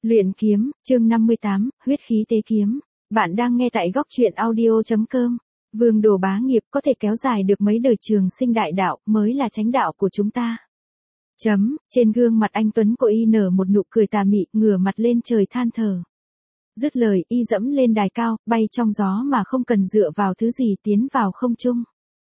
Luyện kiếm, chương 58, huyết khí tế kiếm. Bạn đang nghe tại góc truyện audio.com. Vương đồ bá nghiệp có thể kéo dài được mấy đời trường sinh đại đạo mới là chánh đạo của chúng ta. Trên gương mặt anh Tuấn của y nở một nụ cười tà mị, ngửa mặt lên trời than thở. Dứt lời y dẫm lên đài cao, bay trong gió mà không cần dựa vào thứ gì tiến vào không trung.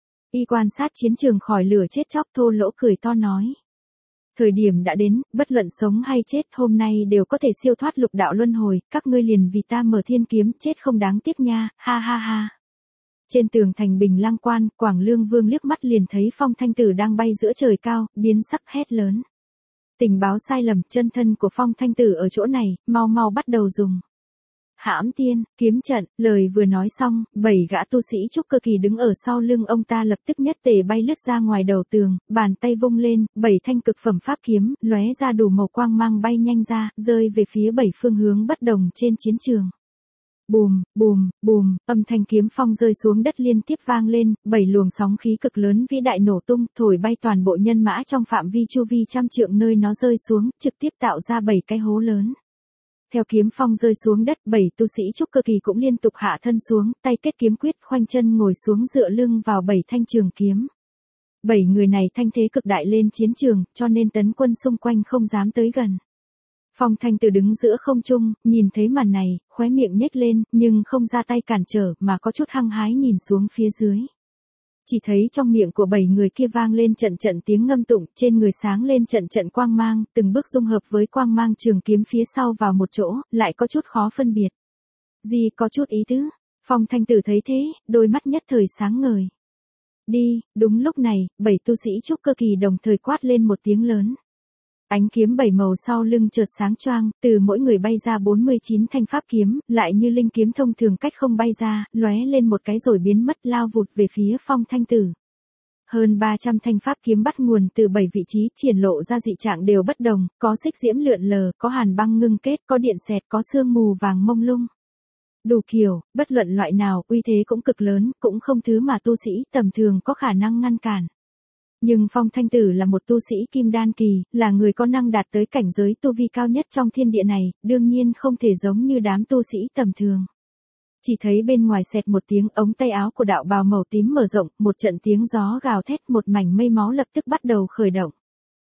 Y quan sát chiến trường khỏi lửa chết chóc, thô lỗ cười to nói. Thời điểm đã đến, bất luận sống hay chết hôm nay đều có thể siêu thoát lục đạo luân hồi, các ngươi liền vì ta mở thiên kiếm, chết không đáng tiếc nha, ha ha ha. Trên tường thành Bình Lăng Quan, Quảng Lương Vương liếc mắt liền thấy Phong Thanh Tử đang bay giữa trời cao, biến sắc hét lớn. Tình báo sai lầm, chân thân của Phong Thanh Tử ở chỗ này, mau mau bắt đầu dùng. Hãm tiên, kiếm trận, lời vừa nói xong, 7 gã tu sĩ trúc cơ kỳ đứng ở sau lưng ông ta lập tức nhất tề bay lướt ra ngoài đầu tường, bàn tay vung lên, 7 thanh cực phẩm pháp kiếm, lóe ra đủ màu quang mang bay nhanh ra, rơi về phía 7 phương hướng bất đồng trên chiến trường. Bùm, bùm, bùm, âm thanh kiếm phong rơi xuống đất liên tiếp vang lên, 7 luồng sóng khí cực lớn vĩ đại nổ tung, thổi bay toàn bộ nhân mã trong phạm vi chu vi trăm trượng nơi nó rơi xuống, trực tiếp tạo ra 7 cái hố lớn. Theo kiếm phong rơi xuống đất, 7 tu sĩ trúc cơ kỳ cũng liên tục hạ thân xuống, tay kết kiếm quyết, khoanh chân ngồi xuống dựa lưng vào 7 thanh trường kiếm. 7 người này thanh thế cực đại lên chiến trường, cho nên tấn quân xung quanh không dám tới gần. Phong Thanh Tử đứng giữa không trung, nhìn thấy màn này, khóe miệng nhếch lên, nhưng không ra tay cản trở, mà có chút hăng hái nhìn xuống phía dưới. Chỉ thấy trong miệng của 7 người kia vang lên trận trận tiếng ngâm tụng, trên người sáng lên trận trận quang mang, từng bước dung hợp với quang mang trường kiếm phía sau vào một chỗ, lại có chút khó phân biệt. Gì có chút ý tứ? Phong Thanh Tử thấy thế, đôi mắt nhất thời sáng ngời. Đi, đúng lúc này, 7 tu sĩ trúc cơ kỳ đồng thời quát lên một tiếng lớn. Ánh kiếm 7 màu sau lưng chợt sáng choang, từ mỗi người bay ra 49 thanh pháp kiếm, lại như linh kiếm thông thường cách không bay ra, lóe lên một cái rồi biến mất lao vụt về phía Phong Thanh Tử. Hơn 300 thanh pháp kiếm bắt nguồn từ 7 vị trí, triển lộ ra dị trạng đều bất đồng, có xích diễm lượn lờ, có hàn băng ngưng kết, có điện xẹt, có sương mù vàng mông lung. Đủ kiểu, bất luận loại nào, uy thế cũng cực lớn, cũng không thứ mà tu sĩ tầm thường có khả năng ngăn cản. Nhưng Phong Thanh Tử là một tu sĩ kim đan kỳ, là người có năng đạt tới cảnh giới tu vi cao nhất trong thiên địa này, đương nhiên không thể giống như đám tu sĩ tầm thường. Chỉ thấy bên ngoài xẹt một tiếng, ống tay áo của đạo bào màu tím mở rộng, một trận tiếng gió gào thét, một mảnh mây máu lập tức bắt đầu khởi động.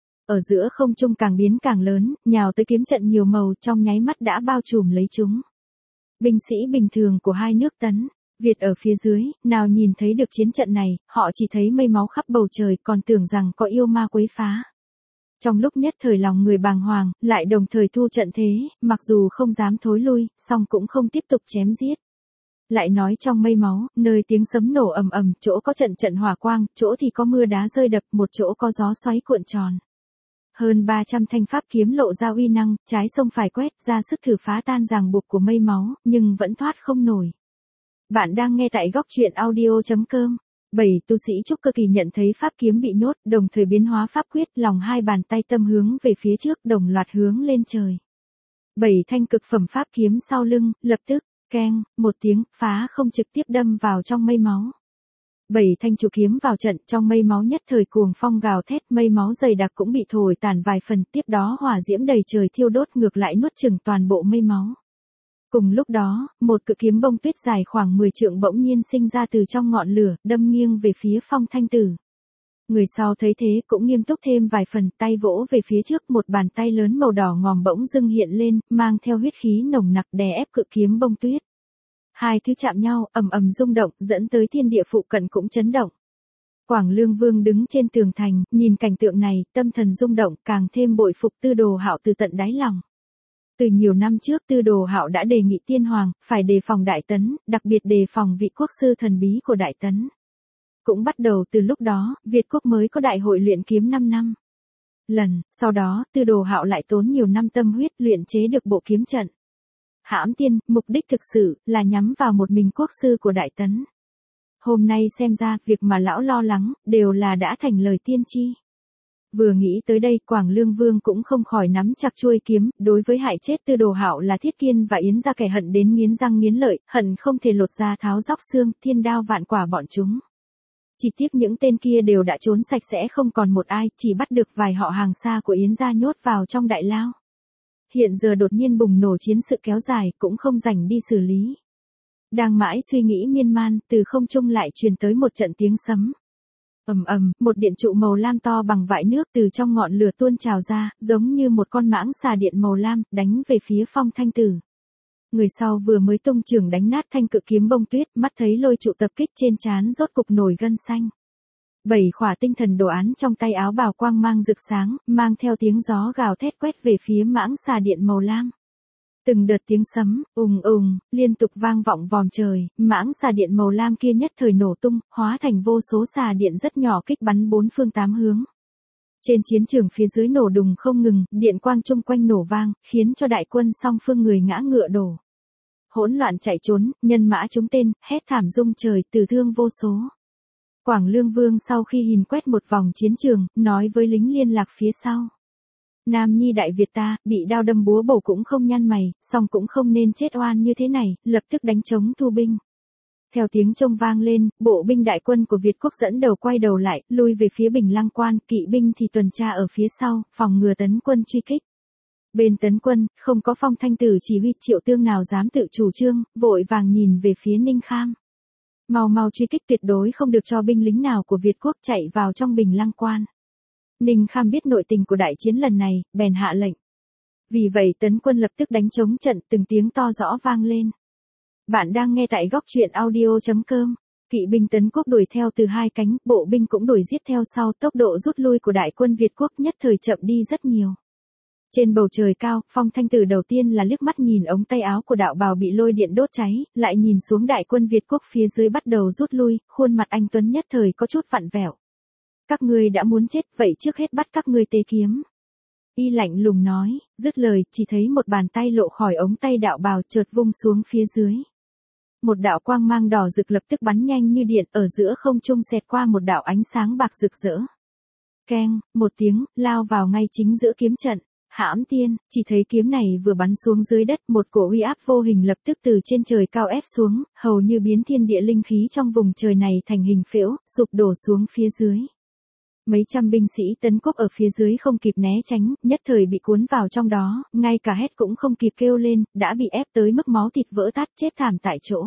Ở giữa không trung càng biến càng lớn, nhào tới kiếm trận nhiều màu trong nháy mắt đã bao trùm lấy chúng. Binh sĩ bình thường của hai nước Tấn Việt ở phía dưới, nào nhìn thấy được chiến trận này, họ chỉ thấy mây máu khắp bầu trời, còn tưởng rằng có yêu ma quấy phá. Trong lúc nhất thời lòng người bàng hoàng, lại đồng thời thu trận thế, mặc dù không dám thối lui, song cũng không tiếp tục chém giết. Lại nói trong mây máu, nơi tiếng sấm nổ ầm ầm, chỗ có trận trận hỏa quang, chỗ thì có mưa đá rơi đập, một chỗ có gió xoáy cuộn tròn. Hơn 300 thanh pháp kiếm lộ ra uy năng, trái sông phải quét ra sức thử phá tan ràng buộc của mây máu, nhưng vẫn thoát không nổi. Bạn đang nghe tại góc truyện audio.com. 7 tu sĩ trúc cơ kỳ nhận thấy pháp kiếm bị nhốt, đồng thời biến hóa pháp quyết, lòng hai bàn tay tâm hướng về phía trước, đồng loạt hướng lên trời. 7 thanh cực phẩm pháp kiếm sau lưng, lập tức, keng, một tiếng, phá không trực tiếp đâm vào trong mây máu. 7 thanh chủ kiếm vào trận, trong mây máu nhất thời cuồng phong gào thét, mây máu dày đặc cũng bị thổi tàn vài phần, tiếp đó hỏa diễm đầy trời thiêu đốt ngược lại nuốt chửng toàn bộ mây máu. Cùng lúc đó, một cự kiếm bông tuyết dài khoảng 10 trượng bỗng nhiên sinh ra từ trong ngọn lửa, đâm nghiêng về phía Phong Thanh Tử. Người sau thấy thế cũng nghiêm túc thêm vài phần, tay vỗ về phía trước, một bàn tay lớn màu đỏ ngòm bỗng dưng hiện lên, mang theo huyết khí nồng nặc đè ép cự kiếm bông tuyết. Hai thứ chạm nhau, ầm ầm rung động, dẫn tới thiên địa phụ cận cũng chấn động. Quảng Lương Vương đứng trên tường thành, nhìn cảnh tượng này, tâm thần rung động, càng thêm bội phục Tư Đồ Hạo từ tận đáy lòng. Từ nhiều năm trước Tư Đồ Hạo đã đề nghị Tiên Hoàng, phải đề phòng Đại Tấn, đặc biệt đề phòng vị quốc sư thần bí của Đại Tấn. Cũng bắt đầu từ lúc đó, Việt quốc mới có đại hội luyện kiếm 5 năm. Sau đó, Tư Đồ Hạo lại tốn nhiều năm tâm huyết luyện chế được bộ kiếm trận. Hãm tiên, mục đích thực sự, là nhắm vào một mình quốc sư của Đại Tấn. Hôm nay xem ra, việc mà lão lo lắng, đều là đã thành lời tiên tri. Vừa nghĩ tới đây, Quảng Lương Vương cũng không khỏi nắm chặt chuôi kiếm, đối với hại chết Tư Đồ Hạo là Thiết Kiên và Yến gia kẻ hận đến nghiến răng nghiến lợi, hận không thể lột da tháo róc xương, thiên đao vạn quả bọn chúng. Chỉ tiếc những tên kia đều đã trốn sạch sẽ không còn một ai, chỉ bắt được vài họ hàng xa của Yến gia nhốt vào trong đại lao. hiện giờ đột nhiên bùng nổ chiến sự kéo dài cũng không rảnh đi xử lý. Đang mãi suy nghĩ miên man, từ không trung lại truyền tới một trận tiếng sấm. Ầm ầm, một điện trụ màu lam to bằng vại nước từ trong ngọn lửa tuôn trào ra, giống như một con mãng xà điện màu lam, đánh về phía Phong Thanh Tử. Người sau vừa mới tung chưởng đánh nát thanh cự kiếm bông tuyết, mắt thấy lôi trụ tập kích trên trán rốt cục nổi gân xanh. 7 khỏa tinh thần đồ án trong tay áo bào quang mang rực sáng, mang theo tiếng gió gào thét quét về phía mãng xà điện màu lam. Từng đợt tiếng sấm, liên tục vang vọng vòm trời, mãng xà điện màu lam kia nhất thời nổ tung, hóa thành vô số xà điện rất nhỏ kích bắn bốn phương tám hướng. Trên chiến trường phía dưới nổ đùng không ngừng, điện quang chung quanh nổ vang, khiến cho đại quân song phương người ngã ngựa đổ. Hỗn loạn chạy trốn, nhân mã trúng tên, hét thảm rung trời, tử thương vô số. Quảng Lương Vương sau khi nhìn quét một vòng chiến trường, nói với lính liên lạc phía sau. Nam Nhi Đại Việt ta, bị đao đâm búa bổ cũng không nhăn mày, song cũng không nên chết oan như thế này, lập tức đánh chống thu binh. Theo tiếng trông vang lên, bộ binh đại quân của Việt Quốc dẫn đầu quay đầu lại, lui về phía Bình Lăng Quan, kỵ binh thì tuần tra ở phía sau, phòng ngừa tấn quân truy kích. Bên tấn quân, không có Phong Thanh Tử chỉ huy Triệu Tương nào dám tự chủ trương, vội vàng nhìn về phía Ninh Kham. Mau truy kích, tuyệt đối không được cho binh lính nào của Việt Quốc chạy vào trong Bình Lăng Quan. Ninh Kham biết nội tình của đại chiến lần này, bèn hạ lệnh. Vì vậy tấn quân lập tức đánh chống trận, từng tiếng to rõ vang lên. Bạn đang nghe tại góc truyện audio.com. Kỵ binh tấn quốc đuổi theo từ hai cánh, bộ binh cũng đuổi giết theo sau, tốc độ rút lui của đại quân Việt Quốc nhất thời chậm đi rất nhiều. Trên bầu trời cao, Phong Thanh Tử đầu tiên là liếc mắt nhìn ống tay áo của đạo bào bị lôi điện đốt cháy, lại nhìn xuống đại quân Việt Quốc phía dưới bắt đầu rút lui, khuôn mặt anh tuấn nhất thời có chút vặn vẹo. Các ngươi đã muốn chết, vậy trước hết bắt các ngươi tế kiếm. Y lạnh lùng nói, dứt lời, chỉ thấy một bàn tay lộ khỏi ống tay đạo bào chợt vung xuống phía dưới. Một đạo quang mang đỏ rực lập tức bắn nhanh như điện, ở giữa không trung xẹt qua một đạo ánh sáng bạc rực rỡ. Keng, một tiếng, lao vào ngay chính giữa kiếm trận. Hãm tiên, chỉ thấy kiếm này vừa bắn xuống dưới đất, một cổ uy áp vô hình lập tức từ trên trời cao ép xuống, hầu như biến thiên địa linh khí trong vùng trời này thành hình phễu, sụp đổ xuống phía dưới. Mấy trăm binh sĩ tấn quốc ở phía dưới không kịp né tránh, nhất thời bị cuốn vào trong đó, ngay cả hét cũng không kịp kêu lên, đã bị ép tới mức máu thịt vỡ tát chết thảm tại chỗ.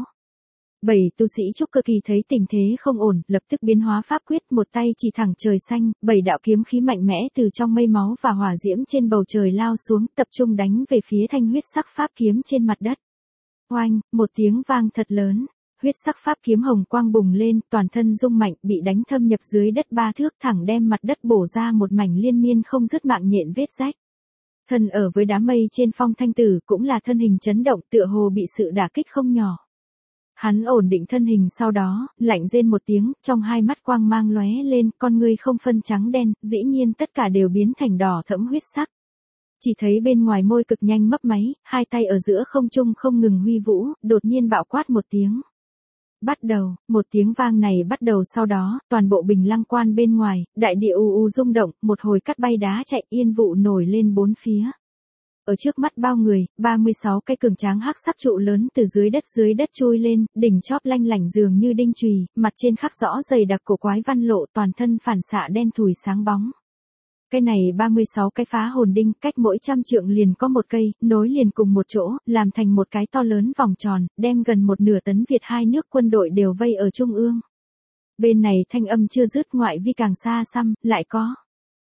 7 tu sĩ trúc cơ kỳ thấy tình thế không ổn, lập tức biến hóa pháp quyết, một tay chỉ thẳng trời xanh, 7 đạo kiếm khí mạnh mẽ từ trong mây máu và hỏa diễm trên bầu trời lao xuống, tập trung đánh về phía thanh huyết sắc pháp kiếm trên mặt đất. Oanh, một tiếng vang thật lớn, huyết sắc pháp kiếm hồng quang bùng lên, toàn thân rung mạnh, bị đánh thâm nhập dưới đất 3 thước, thẳng đem mặt đất bổ ra một mảnh liên miên không dứt, mạng nhện vết rách. Thân ở với đám mây trên Phong Thanh Tử cũng là thân hình chấn động, tựa hồ bị sự đả kích không nhỏ. Hắn ổn định thân hình sau đó, lạnh rên một tiếng, trong hai mắt quang mang lóe lên, con ngươi không phân trắng đen, dĩ nhiên tất cả đều biến thành đỏ thẫm huyết sắc. Chỉ thấy bên ngoài môi cực nhanh mấp máy, hai tay ở giữa không trung không ngừng huy vũ, đột nhiên bạo quát một tiếng. Bắt đầu, một tiếng vang này bắt đầu, sau đó, toàn bộ Bình Lăng Quan bên ngoài, đại địa u rung động, một hồi cắt bay đá chạy, yên vụ nổi lên bốn phía. Ở trước mắt bao người, 36 cái cường tráng hắc sắc trụ lớn từ dưới đất trôi lên, đỉnh chóp lanh lảnh dường như đinh chùy, mặt trên khắc rõ dày đặc cổ quái văn lộ, toàn thân phản xạ đen thùi sáng bóng. Cái này 36 cái phá hồn đinh, cách mỗi 100 trượng liền có một cây, nối liền cùng một chỗ, làm thành một cái to lớn vòng tròn, đem gần một nửa tấn Việt hai nước quân đội đều vây ở trung ương. Bên này thanh âm chưa dứt, ngoại vi càng xa xăm, lại có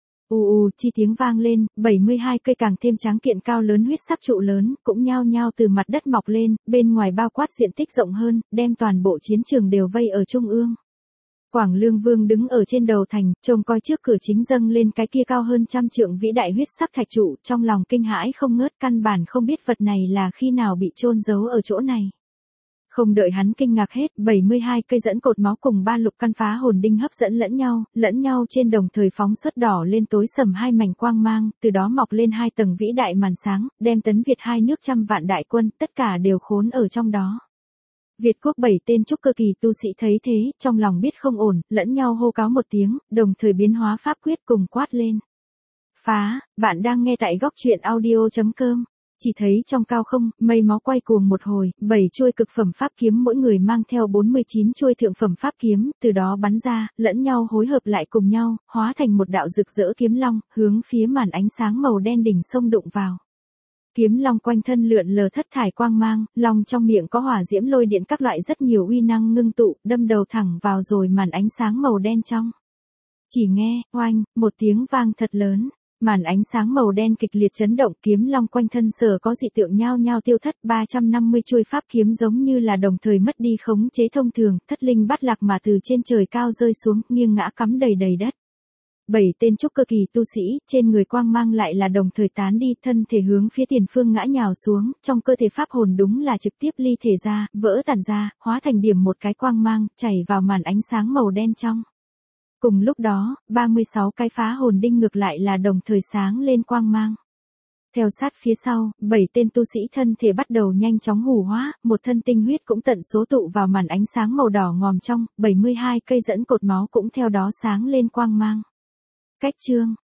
chi tiếng vang lên, 72 cây càng thêm tráng kiện cao lớn huyết sắc trụ lớn, cũng nhao nhao từ mặt đất mọc lên, bên ngoài bao quát diện tích rộng hơn, đem toàn bộ chiến trường đều vây ở trung ương. Quảng Lương Vương đứng ở trên đầu thành, trông coi trước cửa chính dâng lên cái kia cao hơn 100 trượng vĩ đại huyết sắc thạch trụ, trong lòng kinh hãi không ngớt, căn bản không biết vật này là khi nào bị chôn giấu ở chỗ này. Không đợi hắn kinh ngạc hết, 72 cây dẫn cột máu cùng 3 lục căn phá hồn đinh hấp dẫn lẫn nhau trên đồng thời phóng xuất đỏ lên tối sầm hai mảnh quang mang, từ đó mọc lên hai tầng vĩ đại màn sáng, đem tấn Việt hai nước 100 vạn đại quân, tất cả đều khốn ở trong đó. Việt Quốc 7 tên trúc cơ kỳ tu sĩ thấy thế, trong lòng biết không ổn, lẫn nhau hô cáo một tiếng, đồng thời biến hóa pháp quyết cùng quát lên. Phá, bạn đang nghe tại góc truyện audio.com. Chỉ thấy trong cao không, mây máu quay cuồng một hồi, 7 chuôi cực phẩm pháp kiếm mỗi người mang theo 49 chuôi thượng phẩm pháp kiếm, từ đó bắn ra, lẫn nhau hối hợp lại cùng nhau, hóa thành một đạo rực rỡ kiếm long, hướng phía màn ánh sáng màu đen đỉnh sông đụng vào. Kiếm long quanh thân lượn lờ thất thải quang mang, long trong miệng có hỏa diễm lôi điện các loại rất nhiều uy năng ngưng tụ, đâm đầu thẳng vào rồi màn ánh sáng màu đen trong. Chỉ nghe, oanh, một tiếng vang thật lớn. Màn ánh sáng màu đen kịch liệt chấn động, kiếm long quanh thân sở có dị tượng nhao nhao tiêu thất, 350 chuôi pháp kiếm giống như là đồng thời mất đi khống chế thông thường, thất linh bắt lạc mà từ trên trời cao rơi xuống, nghiêng ngã cắm đầy đầy đất. 7 tên trúc cơ kỳ tu sĩ, trên người quang mang lại là đồng thời tán đi, thân thể hướng phía tiền phương ngã nhào xuống, trong cơ thể pháp hồn đúng là trực tiếp ly thể ra, vỡ tản ra, hóa thành điểm một cái quang mang, chảy vào màn ánh sáng màu đen trong. Cùng lúc đó, 36 cái phá hồn đinh ngược lại là đồng thời sáng lên quang mang. Theo sát phía sau, 7 tên tu sĩ thân thể bắt đầu nhanh chóng hủ hóa, một thân tinh huyết cũng tận số tụ vào màn ánh sáng màu đỏ ngòm trong, 72 cây dẫn cột máu cũng theo đó sáng lên quang mang. Cách chương